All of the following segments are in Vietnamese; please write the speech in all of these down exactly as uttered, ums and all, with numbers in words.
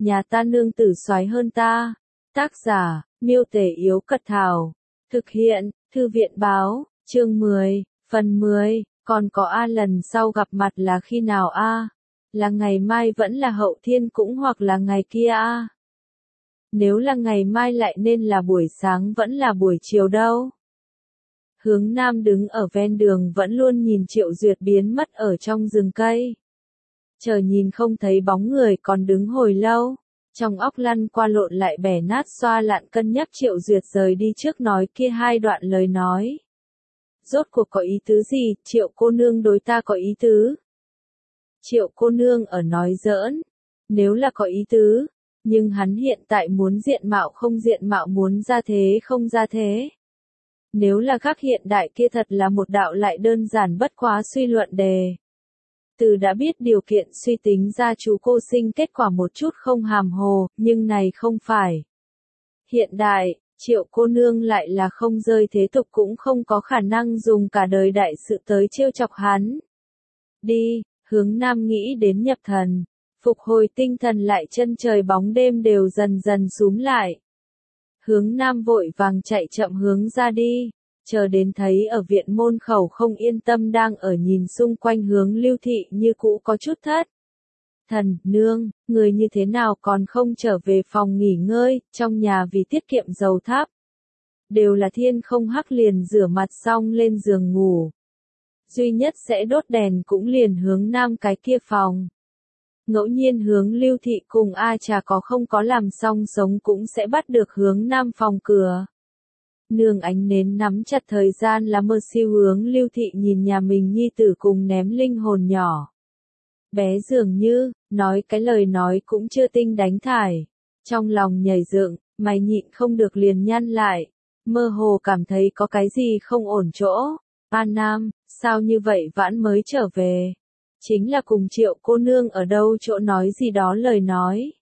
nhà ta nương tử soái hơn ta. Tác giả, Miêu Tể Yếu Cật Thảo. Thực hiện, Thư viện Báo, chương mười, phần mười, còn có A lần sau gặp mặt là khi nào a? Là ngày mai vẫn là hậu thiên cũng hoặc là ngày kia a? Nếu là ngày mai lại nên là buổi sáng vẫn là buổi chiều đâu? Hướng Nam đứng ở ven đường vẫn luôn nhìn Triệu Duyệt biến mất ở trong rừng cây. Chờ nhìn không thấy bóng người còn đứng hồi lâu. Trong óc lăn qua lộn lại bẻ nát xoa lạn cân nhắc Triệu Duyệt rời đi trước nói kia hai đoạn lời nói. Rốt cuộc có ý tứ gì, Triệu cô nương đối ta có ý tứ? Triệu cô nương ở nói giỡn. Nếu là có ý tứ, nhưng hắn hiện tại muốn diện mạo không diện mạo muốn ra thế không ra thế. Nếu là các hiện đại kia thật là một đạo lại đơn giản bất quá suy luận đề. Từ đã biết điều kiện suy tính ra chú cô sinh kết quả một chút không hàm hồ, nhưng này không phải. Hiện đại, Triệu cô nương lại là không rơi thế tục cũng không có khả năng dùng cả đời đại sự tới trêu chọc hắn. Đi, Hướng Nam nghĩ đến nhập thần, phục hồi tinh thần lại chân trời bóng đêm đều dần dần súm lại. Hướng Nam vội vàng chạy chậm hướng ra đi. Chờ đến thấy ở viện môn khẩu không yên tâm đang ở nhìn xung quanh Hướng Lưu Thị như cũ có chút thất. Thần, nương, người như thế nào còn không trở về phòng nghỉ ngơi, trong nhà vì tiết kiệm dầu thắp. Đều là thiên không hắc liền rửa mặt xong lên giường ngủ. Duy nhất sẽ đốt đèn cũng liền Hướng Nam cái kia phòng. Ngẫu nhiên Hướng Lưu Thị cùng A Trà có không có làm xong sống cũng sẽ bắt được Hướng Nam phòng cửa. Nương ánh nến nắm chặt thời gian là mơ siêu Hướng Lưu Thị nhìn nhà mình nhi tử cùng ném linh hồn nhỏ. Bé dường như, nói cái lời nói cũng chưa tinh đánh thải. Trong lòng nhảy dựng, mày nhịn không được liền nhăn lại. Mơ hồ cảm thấy có cái gì không ổn chỗ. An Nam, sao như vậy vãn mới trở về? Chính là cùng Triệu cô nương ở đâu chỗ nói gì đó lời nói.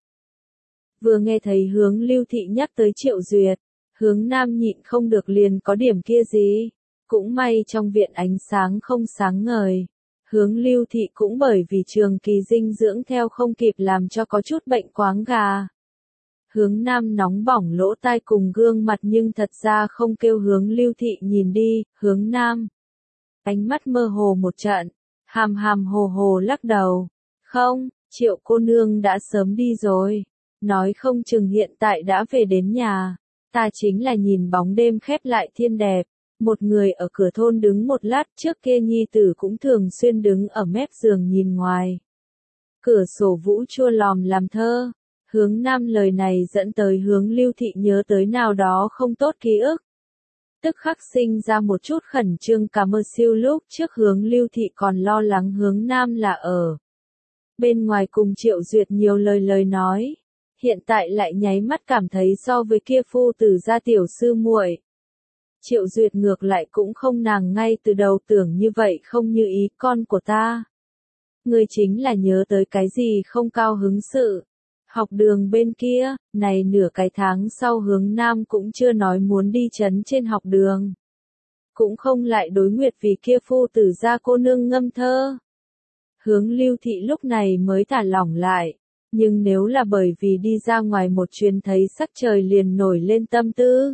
Vừa nghe thấy Hướng Lưu Thị nhắc tới Triệu Duyệt. Hướng Nam nhịn không được liền có điểm kia gì. Cũng may trong viện ánh sáng không sáng ngời. Hướng Lưu Thị cũng bởi vì trường kỳ dinh dưỡng theo không kịp làm cho có chút bệnh quáng gà. Hướng Nam nóng bỏng lỗ tai cùng gương mặt nhưng thật ra không kêu Hướng Lưu Thị nhìn đi. Hướng Nam. Ánh mắt mơ hồ một trận. Hàm hàm hồ hồ lắc đầu. Không, Triệu cô nương đã sớm đi rồi. Nói không chừng hiện tại đã về đến nhà. Ta chính là nhìn bóng đêm khép lại thiên đẹp, một người ở cửa thôn đứng một lát trước kia nhi tử cũng thường xuyên đứng ở mép giường nhìn ngoài. Cửa sổ vũ chua lòm làm thơ, Hướng Nam lời này dẫn tới Hướng Lưu Thị nhớ tới nào đó không tốt ký ức. Tức khắc sinh ra một chút khẩn trương cả mơ siêu lúc trước Hướng Lưu Thị còn lo lắng Hướng Nam là ở bên ngoài cùng Triệu Duyệt nhiều lời lời nói. Hiện tại lại nháy mắt cảm thấy so với kia phu tử gia tiểu sư muội. Triệu Duyệt ngược lại cũng không nàng ngay từ đầu tưởng như vậy không như ý con của ta. Người chính là nhớ tới cái gì không cao hứng sự. Học đường bên kia, này nửa cái tháng sau Hướng Nam cũng chưa nói muốn đi chấn trên học đường. Cũng không lại đối nguyệt vì kia phu tử gia cô nương ngâm thơ. Hướng Lưu Thị lúc này mới thả lỏng lại. Nhưng nếu là bởi vì đi ra ngoài một chuyến thấy sắc trời liền nổi lên tâm tư.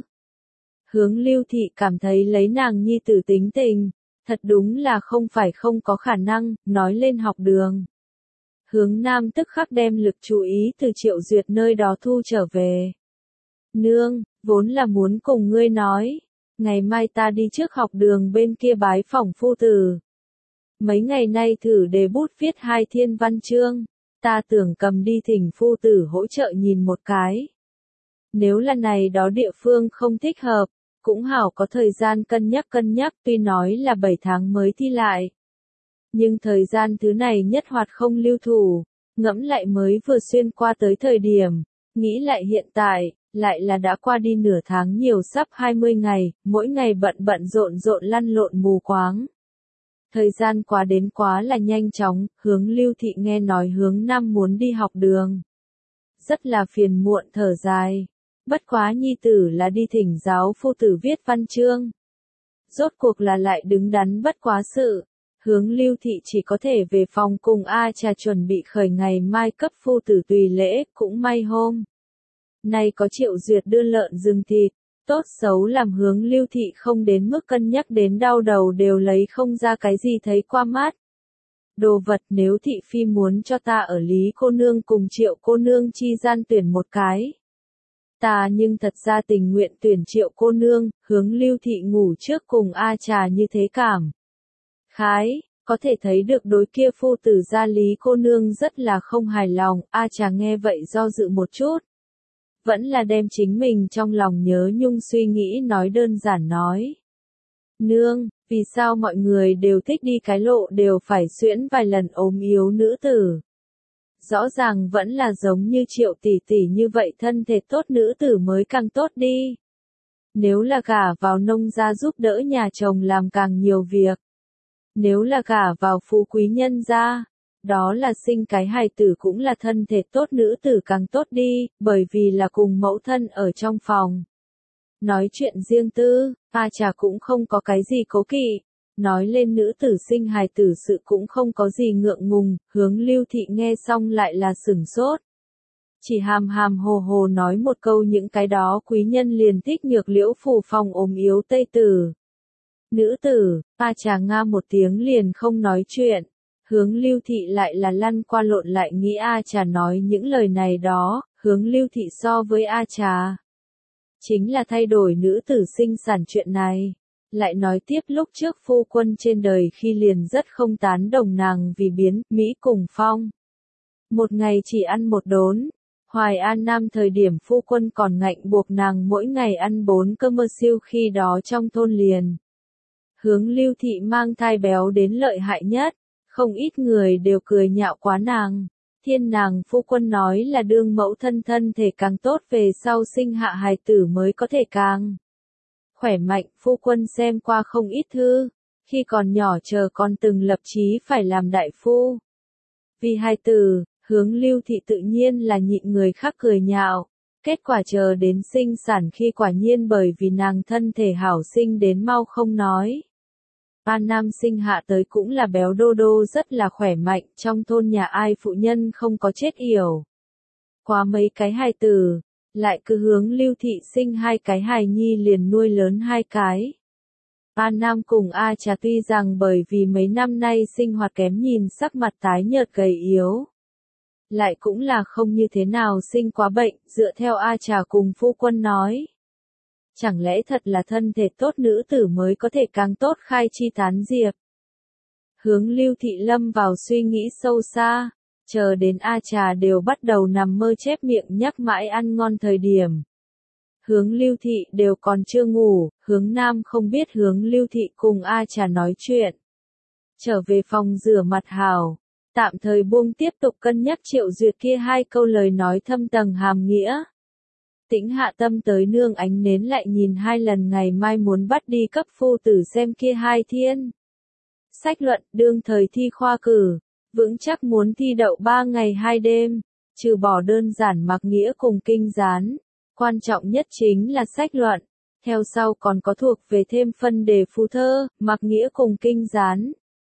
Hướng Lưu Thị cảm thấy lấy nàng nhi tử tính tình, thật đúng là không phải không có khả năng, nói lên học đường. Hướng Nam tức khắc đem lực chú ý từ Triệu Duyệt nơi đó thu trở về. Nương, vốn là muốn cùng ngươi nói, ngày mai ta đi trước học đường bên kia bái phỏng phu tử. Mấy ngày nay thử đề bút viết hai thiên văn chương. Ta tưởng cầm đi thỉnh phu tử hỗ trợ nhìn một cái. Nếu là này đó địa phương không thích hợp, cũng hảo có thời gian cân nhắc cân nhắc tuy nói là bảy tháng mới thi lại. Nhưng thời gian thứ này nhất hoạt không lưu thủ, ngẫm lại mới vừa xuyên qua tới thời điểm, nghĩ lại hiện tại, lại là đã qua đi nửa tháng nhiều sắp hai mươi ngày, mỗi ngày bận bận rộn rộn lăn lộn mù quáng. Thời gian quá đến quá là nhanh chóng, Hướng Lưu Thị nghe nói Hướng Nam muốn đi học đường. Rất là phiền muộn thở dài. Bất quá nhi tử là đi thỉnh giáo phu tử viết văn chương. Rốt cuộc là lại đứng đắn bất quá sự. Hướng Lưu Thị chỉ có thể về phòng cùng A Trà chuẩn bị khởi ngày mai cấp phu tử tùy lễ, cũng may hôm nay có Triệu Duyệt đưa lợn rừng thịt, tốt xấu làm Hướng Lưu Thị không đến mức cân nhắc đến đau đầu đều lấy không ra cái gì thấy qua mắt. Đồ vật nếu thị phi muốn cho ta ở Lý cô nương cùng Triệu cô nương chi gian tuyển một cái. Ta nhưng thật ra tình nguyện tuyển Triệu cô nương, Hướng Lưu Thị ngủ trước cùng A Trà như thế cảm. Khái, có thể thấy được đối kia phu tử gia Lý cô nương rất là không hài lòng, A Trà nghe vậy do dự một chút. Vẫn là đem chính mình trong lòng nhớ nhung suy nghĩ nói đơn giản nói. Nương, vì sao mọi người đều thích đi cái lộ đều phải xuyễn vài lần ốm yếu nữ tử? Rõ ràng vẫn là giống như Triệu tỷ tỷ như vậy thân thể tốt nữ tử mới càng tốt đi. Nếu là gả vào nông gia giúp đỡ nhà chồng làm càng nhiều việc. Nếu là gả vào phú quý nhân gia, đó là sinh cái hài tử cũng là thân thể tốt nữ tử càng tốt đi, bởi vì là cùng mẫu thân ở trong phòng. Nói chuyện riêng tư, A Trà cũng không có cái gì cố kỵ. Nói lên nữ tử sinh hài tử sự cũng không có gì ngượng ngùng, Hướng Lưu Thị nghe xong lại là sửng sốt. Chỉ hàm hàm hồ hồ nói một câu những cái đó quý nhân liền thích nhược liễu phù phòng ốm yếu tây tử. Nữ tử, A Trà nga một tiếng liền không nói chuyện. Hướng Lưu Thị lại là lăn qua lộn lại nghĩ A Trà nói những lời này đó, Hướng Lưu Thị so với A Trà. Chính là thay đổi nữ tử sinh sản chuyện này. Lại nói tiếp lúc trước phu quân trên đời khi liền rất không tán đồng nàng vì biến, Mỹ cùng phong. Một ngày chỉ ăn một đốn. Hoài An Nam thời điểm phu quân còn ngạnh buộc nàng mỗi ngày ăn bốn cơm mơ siêu khi đó trong thôn liền. Hướng Lưu Thị mang thai béo đến lợi hại nhất. Không ít người đều cười nhạo quá nàng. Thiên nàng phu quân nói là đương mẫu thân thân thể càng tốt về sau sinh hạ hài tử mới có thể càng khỏe mạnh. Phu quân xem qua không ít thư. Khi còn nhỏ chờ con từng lập chí phải làm đại phu. Vì hài tử, Hướng Lưu Thị tự nhiên là nhịn người khác cười nhạo. Kết quả chờ đến sinh sản khi quả nhiên bởi vì nàng thân thể hảo sinh đến mau không nói. An Nam sinh hạ tới cũng là béo đô đô rất là khỏe mạnh, trong thôn nhà ai phụ nhân không có chết yểu. Qua mấy cái hài tử, lại cứ Hướng Lưu Thị sinh hai cái hài nhi liền nuôi lớn hai cái. An Nam cùng A Trà tuy rằng bởi vì mấy năm nay sinh hoạt kém nhìn sắc mặt tái nhợt gầy yếu. Lại cũng là không như thế nào sinh quá bệnh, dựa theo A Trà cùng phu quân nói. Chẳng lẽ thật là thân thể tốt nữ tử mới có thể càng tốt khai chi tán diệp. Hướng Lưu Thị lâm vào suy nghĩ sâu xa, chờ đến A Trà đều bắt đầu nằm mơ chép miệng nhắc mãi ăn ngon thời điểm. Hướng Lưu Thị đều còn chưa ngủ, Hướng Nam không biết Hướng Lưu Thị cùng A Trà nói chuyện. Trở về phòng rửa mặt hào, tạm thời buông tiếp tục cân nhắc Triệu Duyệt kia hai câu lời nói thâm tầng hàm nghĩa. Tĩnh hạ tâm tới nương ánh nến lại nhìn hai lần ngày mai muốn bắt đi cấp phu tử xem kia hai thiên. Sách luận đương thời thi khoa cử, vững chắc muốn thi đậu ba ngày hai đêm, trừ bỏ đơn giản mặc nghĩa cùng kinh gián. Quan trọng nhất chính là sách luận, theo sau còn có thuộc về thêm phân đề phú thơ, mặc nghĩa cùng kinh gián.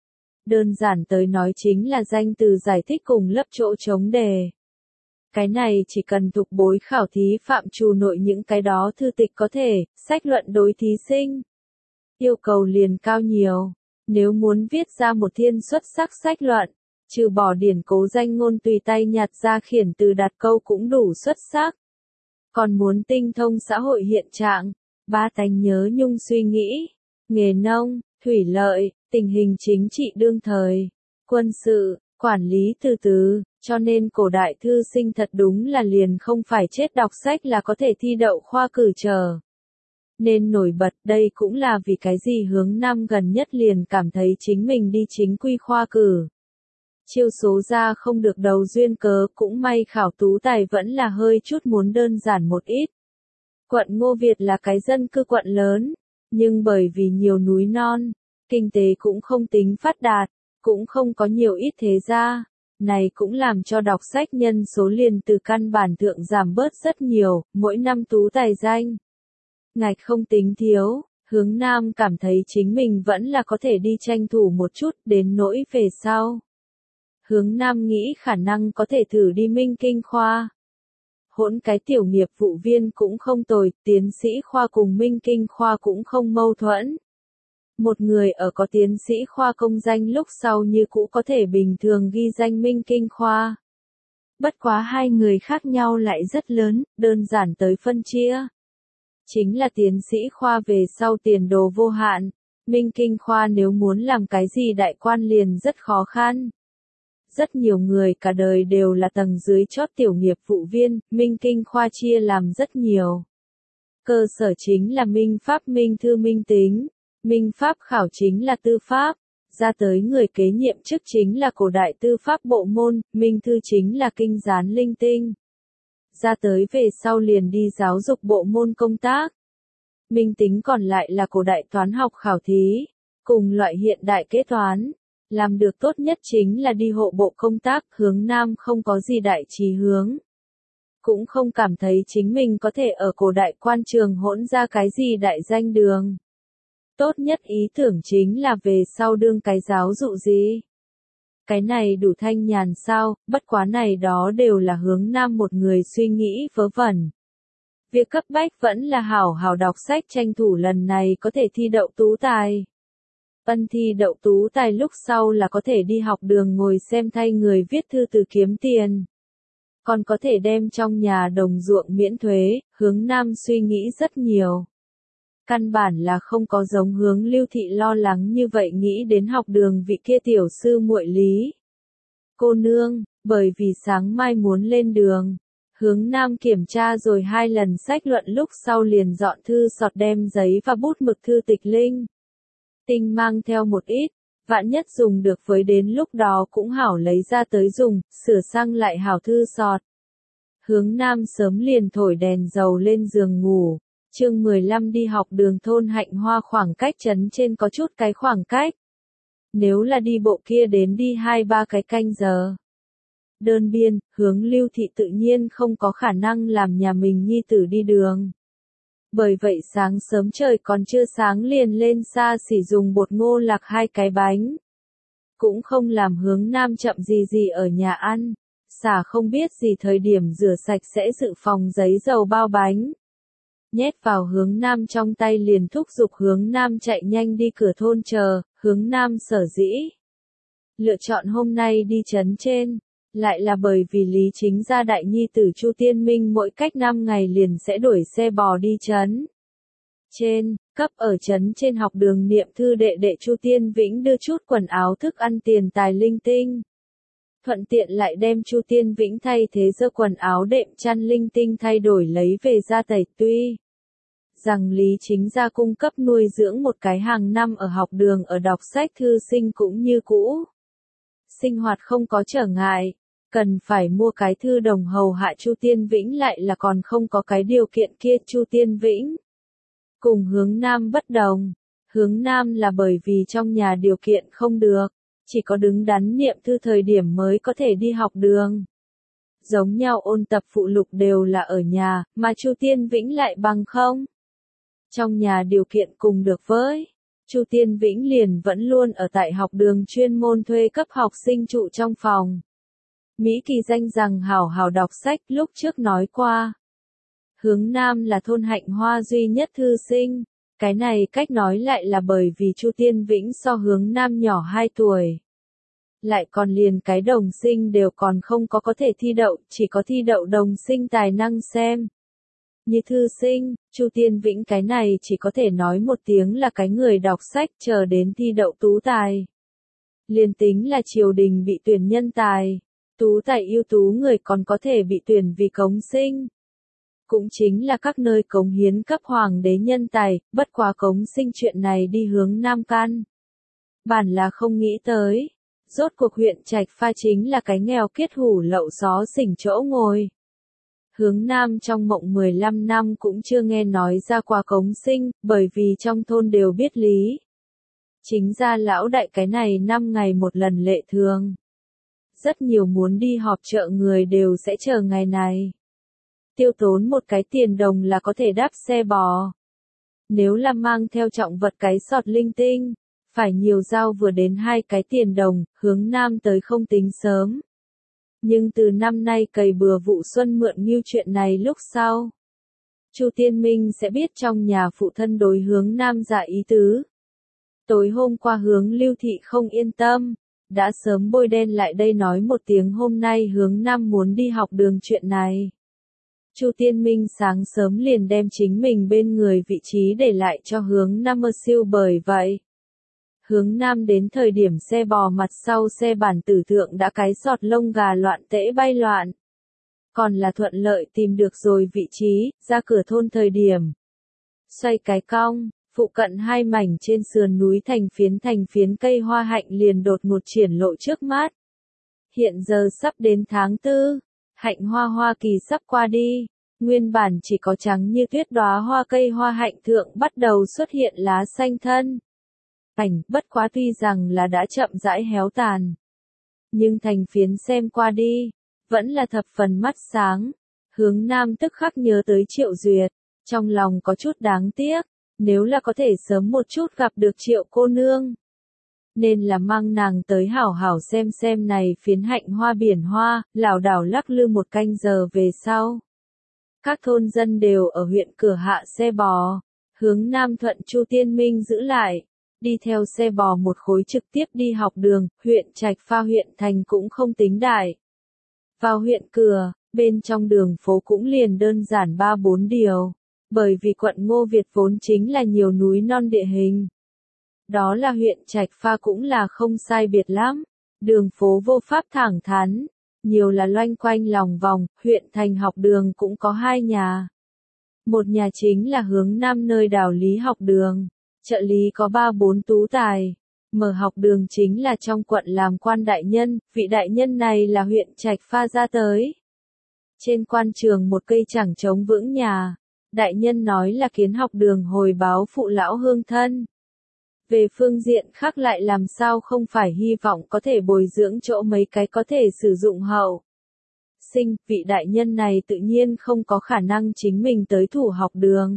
Đơn giản tới nói chính là danh từ giải thích cùng lấp chỗ trống đề. Cái này chỉ cần thuộc bối khảo thí phạm trù nội những cái đó thư tịch có thể, sách luận đối thí sinh. Yêu cầu liền cao nhiều, nếu muốn viết ra một thiên xuất sắc sách luận, trừ bỏ điển cố danh ngôn tùy tay nhặt ra khiển từ đặt câu cũng đủ xuất sắc. Còn muốn tinh thông xã hội hiện trạng, ba tánh nhớ nhung suy nghĩ, nghề nông, thủy lợi, tình hình chính trị đương thời, quân sự, quản lý từ từ, cho nên cổ đại thư sinh thật đúng là liền không phải chết đọc sách là có thể thi đậu khoa cử chờ. Nên nổi bật đây cũng là vì cái gì Hướng Nam gần nhất liền cảm thấy chính mình đi chính quy khoa cử. Chiêu số ra không được đầu duyên cớ cũng may khảo tú tài vẫn là hơi chút muốn đơn giản một ít. Quận Ngô Việt là cái dân cư quận lớn, nhưng bởi vì nhiều núi non, kinh tế cũng không tính phát đạt, cũng không có nhiều ít thế gia, này cũng làm cho đọc sách nhân số liền từ căn bản thượng giảm bớt rất nhiều, mỗi năm tú tài danh. Ngạch không tính thiếu, Hướng Nam cảm thấy chính mình vẫn là có thể đi tranh thủ một chút, đến nỗi về sau. Hướng Nam nghĩ khả năng có thể thử đi Minh Kinh khoa. Hỗn cái tiểu nghiệp vụ viên cũng không tồi, tiến sĩ khoa cùng Minh Kinh khoa cũng không mâu thuẫn. Một người ở có tiến sĩ khoa công danh lúc sau như cũ có thể bình thường ghi danh Minh Kinh khoa. Bất quá hai người khác nhau lại rất lớn, đơn giản tới phân chia. Chính là tiến sĩ khoa về sau tiền đồ vô hạn, Minh Kinh khoa nếu muốn làm cái gì đại quan liền rất khó khăn. Rất nhiều người cả đời đều là tầng dưới chót tiểu nghiệp vụ viên, Minh Kinh khoa chia làm rất nhiều. Cơ sở chính là Minh Pháp Minh Thư Minh Tính, Minh Pháp khảo chính là tư pháp, ra tới người kế nhiệm chức chính là cổ đại tư pháp bộ môn, Minh Thư chính là kinh gián linh tinh. Ra tới về sau liền đi giáo dục bộ môn công tác. Minh Tính còn lại là cổ đại toán học khảo thí, cùng loại hiện đại kế toán. Làm được tốt nhất chính là đi hộ bộ công tác, Hướng Nam không có gì đại chí hướng. Cũng không cảm thấy chính mình có thể ở cổ đại quan trường hỗn ra cái gì đại danh đường. Tốt nhất ý tưởng chính là về sau đương cái giáo dụ gì. Cái này đủ thanh nhàn sao, bất quá này đó đều là Hướng Nam một người suy nghĩ vớ vẩn. Việc cấp bách vẫn là hảo hảo đọc sách tranh thủ lần này có thể thi đậu tú tài. Ân thi đậu tú tài lúc sau là có thể đi học đường ngồi xem thay người viết thư từ kiếm tiền. Còn có thể đem trong nhà đồng ruộng miễn thuế, Hướng Nam suy nghĩ rất nhiều. Căn bản là không có giống Hướng Lưu Thị lo lắng như vậy nghĩ đến học đường vị kia tiểu sư muội Lý. Cô nương, bởi vì sáng mai muốn lên đường. Hướng Nam kiểm tra rồi hai lần sách luận lúc sau liền dọn thư sọt đem giấy và bút mực thư tịch linh. Tinh mang theo một ít, vạn nhất dùng được với đến lúc đó cũng hảo lấy ra tới dùng, sửa sang lại hảo thư sọt. Hướng Nam sớm liền thổi đèn dầu lên giường ngủ, chương mười lăm đi học đường thôn Hạnh Hoa khoảng cách trấn trên có chút cái khoảng cách. Nếu là đi bộ kia đến đi hai ba cái canh giờ. Đơn biên, Hướng Lưu Thị tự nhiên không có khả năng làm nhà mình nhi tử đi đường. Bởi vậy sáng sớm trời còn chưa sáng liền lên xa xỉ dùng bột ngô lạc hai cái bánh. Cũng không làm Hướng Nam chậm gì gì ở nhà ăn. Xả không biết gì thời điểm rửa sạch sẽ dự phòng giấy dầu bao bánh. Nhét vào Hướng Nam trong tay liền thúc giục Hướng Nam chạy nhanh đi cửa thôn chờ, Hướng Nam sở dĩ. Lựa chọn hôm nay đi trấn trên. Lại là bởi vì Lý Chính gia đại nhi tử Chu Tiên Minh mỗi cách năm ngày liền sẽ đuổi xe bò đi trấn. Trên, cấp ở trấn trên học đường niệm thư đệ đệ Chu Tiên Vĩnh đưa chút quần áo thức ăn tiền tài linh tinh. Thuận tiện lại đem Chu Tiên Vĩnh thay thế dơ quần áo đệm chăn linh tinh thay đổi lấy về ra tẩy tuy. Rằng Lý Chính gia cung cấp nuôi dưỡng một cái hàng năm ở học đường ở đọc sách thư sinh cũng như cũ. Sinh hoạt không có trở ngại. Cần phải mua cái thư đồng hầu hạ Chu Tiên Vĩnh lại là còn không có cái điều kiện kia Chu Tiên Vĩnh. Cùng Hướng Nam bất đồng. Hướng Nam là bởi vì trong nhà điều kiện không được. Chỉ có đứng đắn niệm thư thời điểm mới có thể đi học đường. Giống nhau ôn tập phụ lục đều là ở nhà, mà Chu Tiên Vĩnh lại bằng không. Trong nhà điều kiện cùng được với. Chu Tiên Vĩnh liền vẫn luôn ở tại học đường chuyên môn thuê cấp học sinh trụ trong phòng. Mỹ kỳ danh rằng hảo hảo đọc sách lúc trước nói qua. Hướng Nam là thôn Hạnh Hoa duy nhất thư sinh. Cái này cách nói lại là bởi vì Chu Tiên Vĩnh so Hướng Nam nhỏ hai tuổi. Lại còn liền cái đồng sinh đều còn không có có thể thi đậu, chỉ có thi đậu đồng sinh tài năng xem. Như thư sinh, Chu Tiên Vĩnh cái này chỉ có thể nói một tiếng là cái người đọc sách chờ đến thi đậu tú tài. Liền tính là triều đình bị tuyển nhân tài. Tú tài ưu tú người còn có thể bị tuyển vì cống sinh. Cũng chính là các nơi cống hiến cấp hoàng đế nhân tài, bất quá cống sinh chuyện này đi Hướng Nam can. Bản là không nghĩ tới. Rốt cuộc huyện Trạch Pha chính là cái nghèo kiết hủ lậu xó xỉnh chỗ ngồi. Hướng Nam trong mộng mười lăm năm cũng chưa nghe nói ra qua cống sinh, bởi vì trong thôn đều biết lý. Chính ra lão đại cái này năm ngày một lần lệ thường. Rất nhiều muốn đi họp chợ người đều sẽ chờ ngày này. Tiêu tốn một cái tiền đồng là có thể đáp xe bò. Nếu là mang theo trọng vật cái sọt linh tinh, phải nhiều dao vừa đến hai cái tiền đồng, hướng Nam tới không tính sớm. Nhưng từ năm nay cày bừa vụ xuân mượn ngưu chuyện này lúc sau, Chu Tiên Minh sẽ biết trong nhà phụ thân đối hướng Nam dạ ý tứ. Tối hôm qua hướng Lưu Thị không yên tâm, đã sớm bôi đen lại đây nói một tiếng hôm nay hướng Nam muốn đi học đường chuyện này. Chu Tiên Minh sáng sớm liền đem chính mình bên người vị trí để lại cho hướng Nam mơ siêu bởi vậy. Hướng Nam đến thời điểm xe bò mặt sau xe bản tử thượng đã cái giọt lông gà loạn tễ bay loạn. Còn là thuận lợi tìm được rồi vị trí, ra cửa thôn thời điểm. Xoay cái cong, phụ cận hai mảnh trên sườn núi thành phiến thành phiến cây hoa hạnh liền đột ngột triển lộ trước mắt. Hiện giờ sắp đến tháng tư, hạnh hoa hoa kỳ sắp qua đi, nguyên bản chỉ có trắng như tuyết đóa hoa cây hoa hạnh thượng bắt đầu xuất hiện lá xanh thân. Cảnh bất quá tuy rằng là đã chậm rãi héo tàn. Nhưng thành phiến xem qua đi, vẫn là thập phần mắt sáng. Hướng Nam tức khắc nhớ tới Triệu Duyệt, trong lòng có chút đáng tiếc, nếu là có thể sớm một chút gặp được Triệu cô nương. Nên là mang nàng tới hảo hảo xem xem này phiến hạnh hoa biển hoa, lảo đảo lắc lư một canh giờ về sau. Các thôn dân đều ở huyện cửa hạ xe bò, hướng Nam thuận Chu Tiên Minh giữ lại. Đi theo xe bò một khối trực tiếp đi học đường, huyện Trạch Pha huyện thành cũng không tính đại. Vào huyện cửa, bên trong đường phố cũng liền đơn giản ba bốn điều, bởi vì quận Ngô Việt vốn chính là nhiều núi non địa hình. Đó là huyện Trạch Pha cũng là không sai biệt lắm, đường phố vô pháp thẳng thắn, nhiều là loanh quanh lòng vòng, huyện thành học đường cũng có hai nhà. Một nhà chính là hướng Nam nơi Đào Lý học đường. Trợ lý có ba bốn tú tài, mở học đường chính là trong quận làm quan đại nhân, vị đại nhân này là huyện Trạch Pha ra tới. Trên quan trường một cây chẳng chống vững nhà, đại nhân nói là kiến học đường hồi báo phụ lão hương thân. Về phương diện khác lại làm sao không phải hy vọng có thể bồi dưỡng chỗ mấy cái có thể sử dụng hậu. Sinh, vị đại nhân này tự nhiên không có khả năng chính mình tới thủ học đường.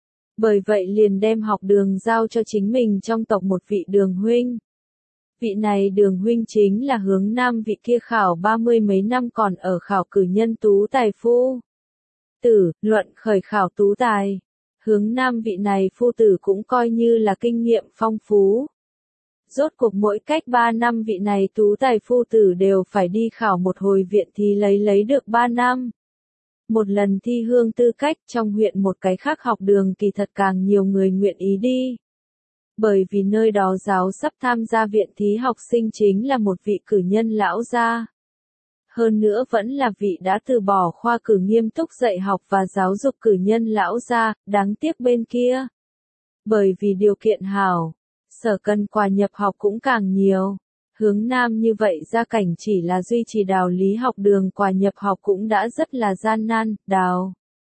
Bởi vậy liền đem học đường giao cho chính mình trong tộc một vị đường huynh. Vị này đường huynh chính là hướng Nam vị kia khảo ba mươi mấy năm còn ở khảo cử nhân tú tài phu. Tử, luận khởi khảo tú tài. Hướng Nam vị này phu tử cũng coi như là kinh nghiệm phong phú. Rốt cuộc mỗi cách ba năm vị này tú tài phu tử đều phải đi khảo một hồi viện thì lấy lấy được ba năm. Một lần thi hương tư cách trong huyện một cái khác học đường kỳ thật càng nhiều người nguyện ý đi. Bởi vì nơi đó giáo sắp tham gia viện thí học sinh chính là một vị cử nhân lão gia. Hơn nữa vẫn là vị đã từ bỏ khoa cử nghiêm túc dạy học và giáo dục cử nhân lão gia, đáng tiếc bên kia. Bởi vì điều kiện hảo, sở cần quà nhập học cũng càng nhiều. Hướng Nam như vậy gia cảnh chỉ là duy trì Đào Lý học đường quà nhập học cũng đã rất là gian nan, Đào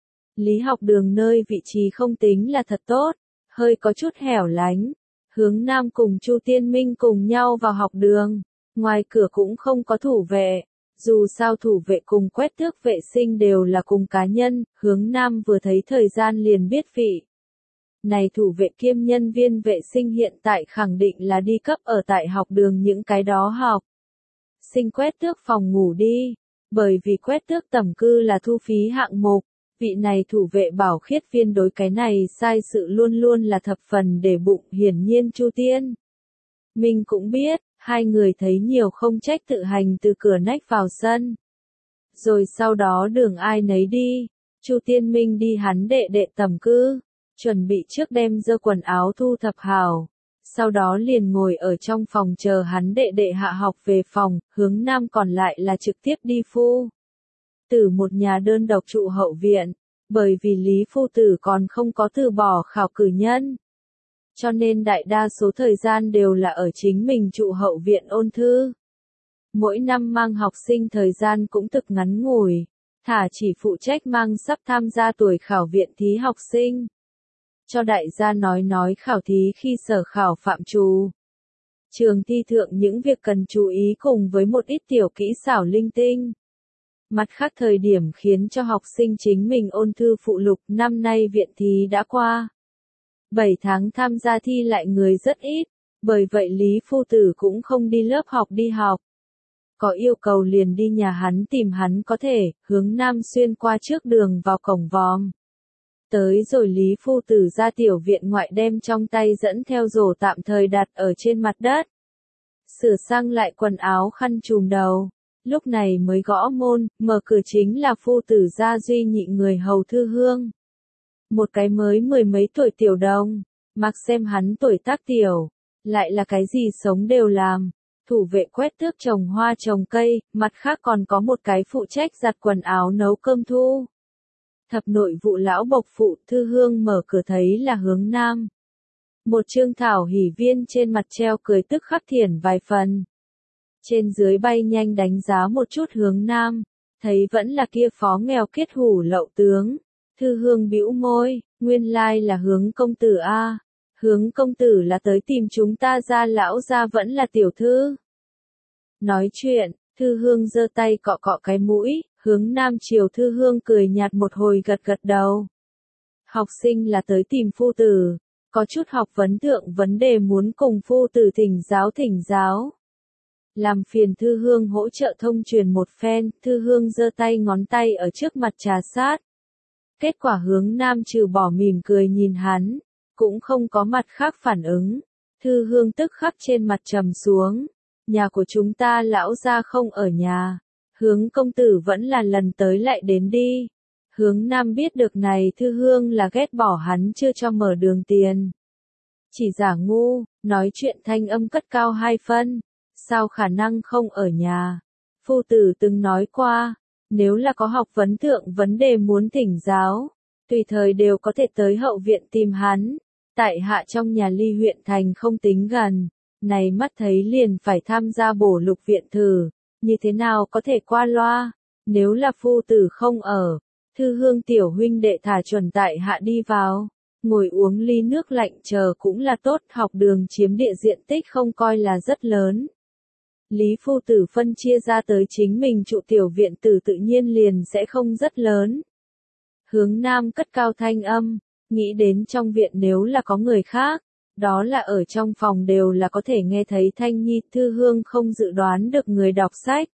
Lý học đường nơi vị trí không tính là thật tốt, hơi có chút hẻo lánh. Hướng Nam cùng Chu Tiên Minh cùng nhau vào học đường, ngoài cửa cũng không có thủ vệ, dù sao thủ vệ cùng quét tước vệ sinh đều là cùng cá nhân, Hướng Nam vừa thấy thời gian liền biết vị. Này thủ vệ kiêm nhân viên vệ sinh hiện tại khẳng định là đi cấp ở tại học đường những cái đó học. Sinh quét tước phòng ngủ đi, bởi vì quét tước tẩm cư là thu phí hạng mục, vị này thủ vệ bảo khiết viên đối cái này sai sự luôn luôn là thập phần để bụng, hiển nhiên Chu Tiên. Mình cũng biết, hai người thấy nhiều không trách tự hành từ cửa nách vào sân. Rồi sau đó đường ai nấy đi, Chu Tiên Minh đi hắn đệ đệ tẩm cư. Chuẩn bị trước đem dơ quần áo thu thập hảo, sau đó liền ngồi ở trong phòng chờ hắn đệ đệ hạ học về phòng, Hướng Nam còn lại là trực tiếp đi phu. Tử một nhà đơn độc trụ hậu viện, bởi vì Lý phu tử còn không có từ bỏ khảo cử nhân. Cho nên đại đa số thời gian đều là ở chính mình trụ hậu viện ôn thư. Mỗi năm mang học sinh thời gian cũng thực ngắn ngủi, thả chỉ phụ trách mang sắp tham gia tuổi khảo viện thí học sinh. Cho đại gia nói nói khảo thí khi sở khảo phạm trù. Trường thi thượng những việc cần chú ý cùng với một ít tiểu kỹ xảo linh tinh. Mặt khác thời điểm khiến cho học sinh chính mình ôn thư phụ lục năm nay viện thí đã qua. bảy tháng tham gia thi lại người rất ít, bởi vậy Lý Phu Tử cũng không đi lớp học đi học. Có yêu cầu liền đi nhà hắn tìm hắn có thể, hướng nam xuyên qua trước đường vào cổng vòm. Tới rồi Lý Phu Tử ra tiểu viện ngoại đem trong tay dẫn theo rổ tạm thời đặt ở trên mặt đất. Sửa sang lại quần áo khăn trùm đầu. Lúc này mới gõ môn, mở cửa chính là Phu Tử gia duy nhị người hầu Thư Hương. Một cái mới mười mấy tuổi tiểu đồng, mặc xem hắn tuổi tác tiểu, lại là cái gì sống đều làm. Thủ vệ quét tước trồng hoa trồng cây, mặt khác còn có một cái phụ trách giặt quần áo nấu cơm thu. Thập nội vụ lão bộc phụ Thư Hương mở cửa thấy là hướng nam. Một trương thảo hỷ viên trên mặt treo cười tức khắc thiển vài phần. Trên dưới bay nhanh đánh giá một chút hướng nam, thấy vẫn là kia phó nghèo kiết hủ lậu tướng. Thư Hương bĩu môi, nguyên lai là hướng công tử a. Hướng công tử là tới tìm chúng ta ra lão ra vẫn là tiểu thư. Nói chuyện, Thư Hương giơ tay cọ cọ cái mũi, hướng nam chiều Thư Hương cười nhạt một hồi gật gật đầu. Học sinh là tới tìm phu tử, có chút học vấn thượng vấn đề muốn cùng phu tử thỉnh giáo thỉnh giáo. Làm phiền Thư Hương hỗ trợ thông truyền một phen, Thư Hương giơ tay ngón tay ở trước mặt trà sát. Kết quả hướng nam trừ bỏ mỉm cười nhìn hắn, cũng không có mặt khác phản ứng. Thư Hương tức khắc trên mặt trầm xuống. Nhà của chúng ta lão gia không ở nhà. Hướng công tử vẫn là lần tới lại đến đi. Hướng nam biết được này Thư Hương là ghét bỏ hắn chưa cho mở đường tiền. Chỉ giả ngu, nói chuyện thanh âm cất cao hai phân. Sao khả năng không ở nhà? Phu tử từng nói qua, nếu là có học vấn thượng vấn đề muốn thỉnh giáo, tùy thời đều có thể tới hậu viện tìm hắn. Tại hạ trong nhà ly huyện thành không tính gần, này mắt thấy liền phải tham gia bổ lục viện thử, như thế nào có thể qua loa, nếu là phu tử không ở, Thư Hương tiểu huynh đệ thả chuẩn tại hạ đi vào, ngồi uống ly nước lạnh chờ cũng là tốt, học đường chiếm địa diện tích không coi là rất lớn. Lý phu tử phân chia ra tới chính mình trụ tiểu viện tử tự nhiên liền sẽ không rất lớn. Hướng nam cất cao thanh âm, nghĩ đến trong viện nếu là có người khác, đó là ở trong phòng đều là có thể nghe thấy thanh nhi. Thư Hương không dự đoán được người đọc sách.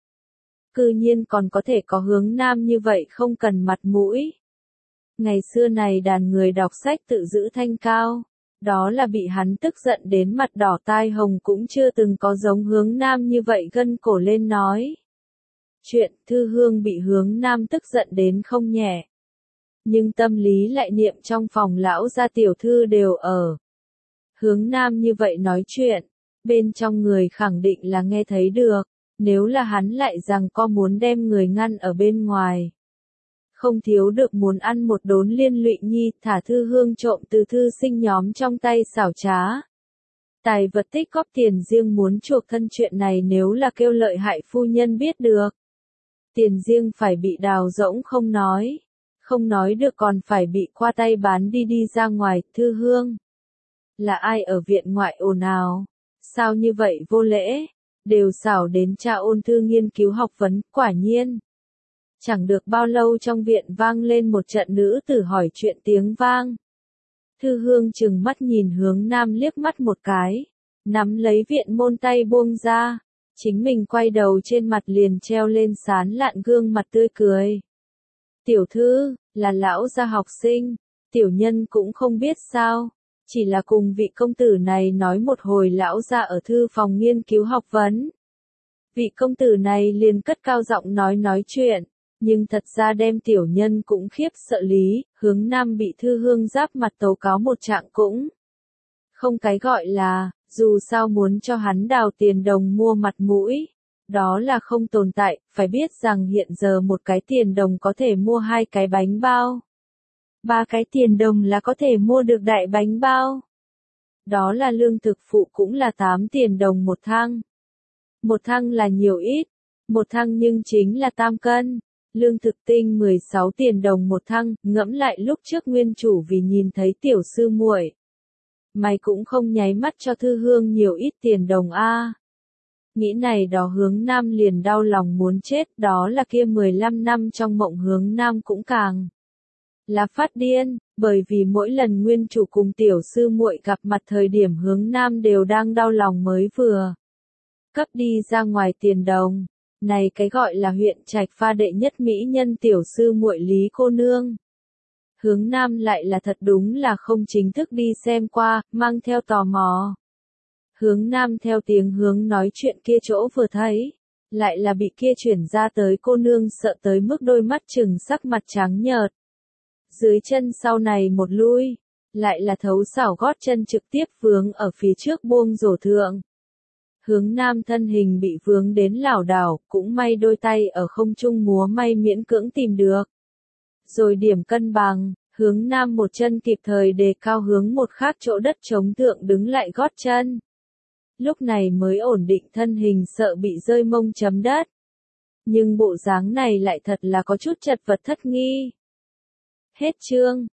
Cư nhiên còn có thể có hướng nam như vậy không cần mặt mũi. Ngày xưa này đàn người đọc sách tự giữ thanh cao. Đó là bị hắn tức giận đến mặt đỏ tai hồng cũng chưa từng có giống hướng nam như vậy gân cổ lên nói. Chuyện Thư Hương bị hướng nam tức giận đến không nhẹ. Nhưng tâm lý lại niệm trong phòng lão gia tiểu thư đều ở. Hướng nam như vậy nói chuyện, bên trong người khẳng định là nghe thấy được, nếu là hắn lại rằng có muốn đem người ngăn ở bên ngoài. Không thiếu được muốn ăn một đốn liên lụy nhi, thả Thư Hương trộm từ thư sinh nhóm trong tay xảo trá. Tài vật tích góp tiền riêng muốn chuộc thân chuyện này nếu là kêu lợi hại phu nhân biết được. Tiền riêng phải bị đào rỗng không nói. Không nói được còn phải bị qua tay bán đi đi ra ngoài. Thư Hương. Là ai ở viện ngoại ồn ào? Sao như vậy vô lễ? Đều xảo đến cha ôn thư nghiên cứu học vấn, quả nhiên. Chẳng được bao lâu trong viện vang lên một trận nữ tử hỏi chuyện tiếng vang. Thư Hương chừng mắt nhìn hướng nam liếc mắt một cái, nắm lấy viện môn tay buông ra, chính mình quay đầu trên mặt liền treo lên sán lạn gương mặt tươi cười. Tiểu thư, là lão gia học sinh, tiểu nhân cũng không biết sao, chỉ là cùng vị công tử này nói một hồi lão gia ở thư phòng nghiên cứu học vấn. Vị công tử này liền cất cao giọng nói nói chuyện. Nhưng thật ra đem tiểu nhân cũng khiếp sợ. Lý, hướng nam bị Thư Hương giáp mặt tố cáo một trạng cũng không cái gọi là, dù sao muốn cho hắn đào tiền đồng mua mặt mũi, đó là không tồn tại, phải biết rằng hiện giờ một cái tiền đồng có thể mua hai cái bánh bao. Ba cái tiền đồng là có thể mua được đại bánh bao. Đó là lương thực phụ cũng là tám tiền đồng một thang. Một thang là nhiều ít, một thang nhưng chính là tam cân. Lương thực tinh mười sáu tiền đồng một thăng, ngẫm lại lúc trước nguyên chủ vì nhìn thấy tiểu sư muội, mày cũng không nháy mắt cho Thư Hương nhiều ít tiền đồng a. Nghĩ này đó hướng nam liền đau lòng muốn chết, đó là kia mười lăm năm trong mộng hướng nam cũng càng là phát điên, bởi vì mỗi lần nguyên chủ cùng tiểu sư muội gặp mặt thời điểm Hướng Nam đều đang đau lòng mới vừa cấp đi ra ngoài tiền đồng. Này cái gọi là huyện Trạch Pha đệ nhất mỹ nhân tiểu sư muội Lý cô nương. Hướng Nam lại là thật đúng là không chính thức đi xem qua, mang theo tò mò. Hướng Nam theo tiếng hướng nói chuyện kia chỗ vừa thấy, lại là bị kia chuyển ra tới cô nương sợ tới mức đôi mắt trừng sắc mặt trắng nhợt. Dưới chân sau này một lui, lại là thấu xảo gót chân trực tiếp vướng ở phía trước buông rổ thượng. Hướng Nam thân hình bị vướng đến lảo đảo, cũng may đôi tay ở không trung múa may miễn cưỡng tìm được. Rồi điểm cân bằng, Hướng Nam một chân kịp thời đề cao hướng một khác chỗ đất chống thượng đứng lại gót chân. Lúc này mới ổn định thân hình sợ bị rơi mông chấm đất. Nhưng bộ dáng này lại thật là có chút chật vật thất nghi. Hết chương.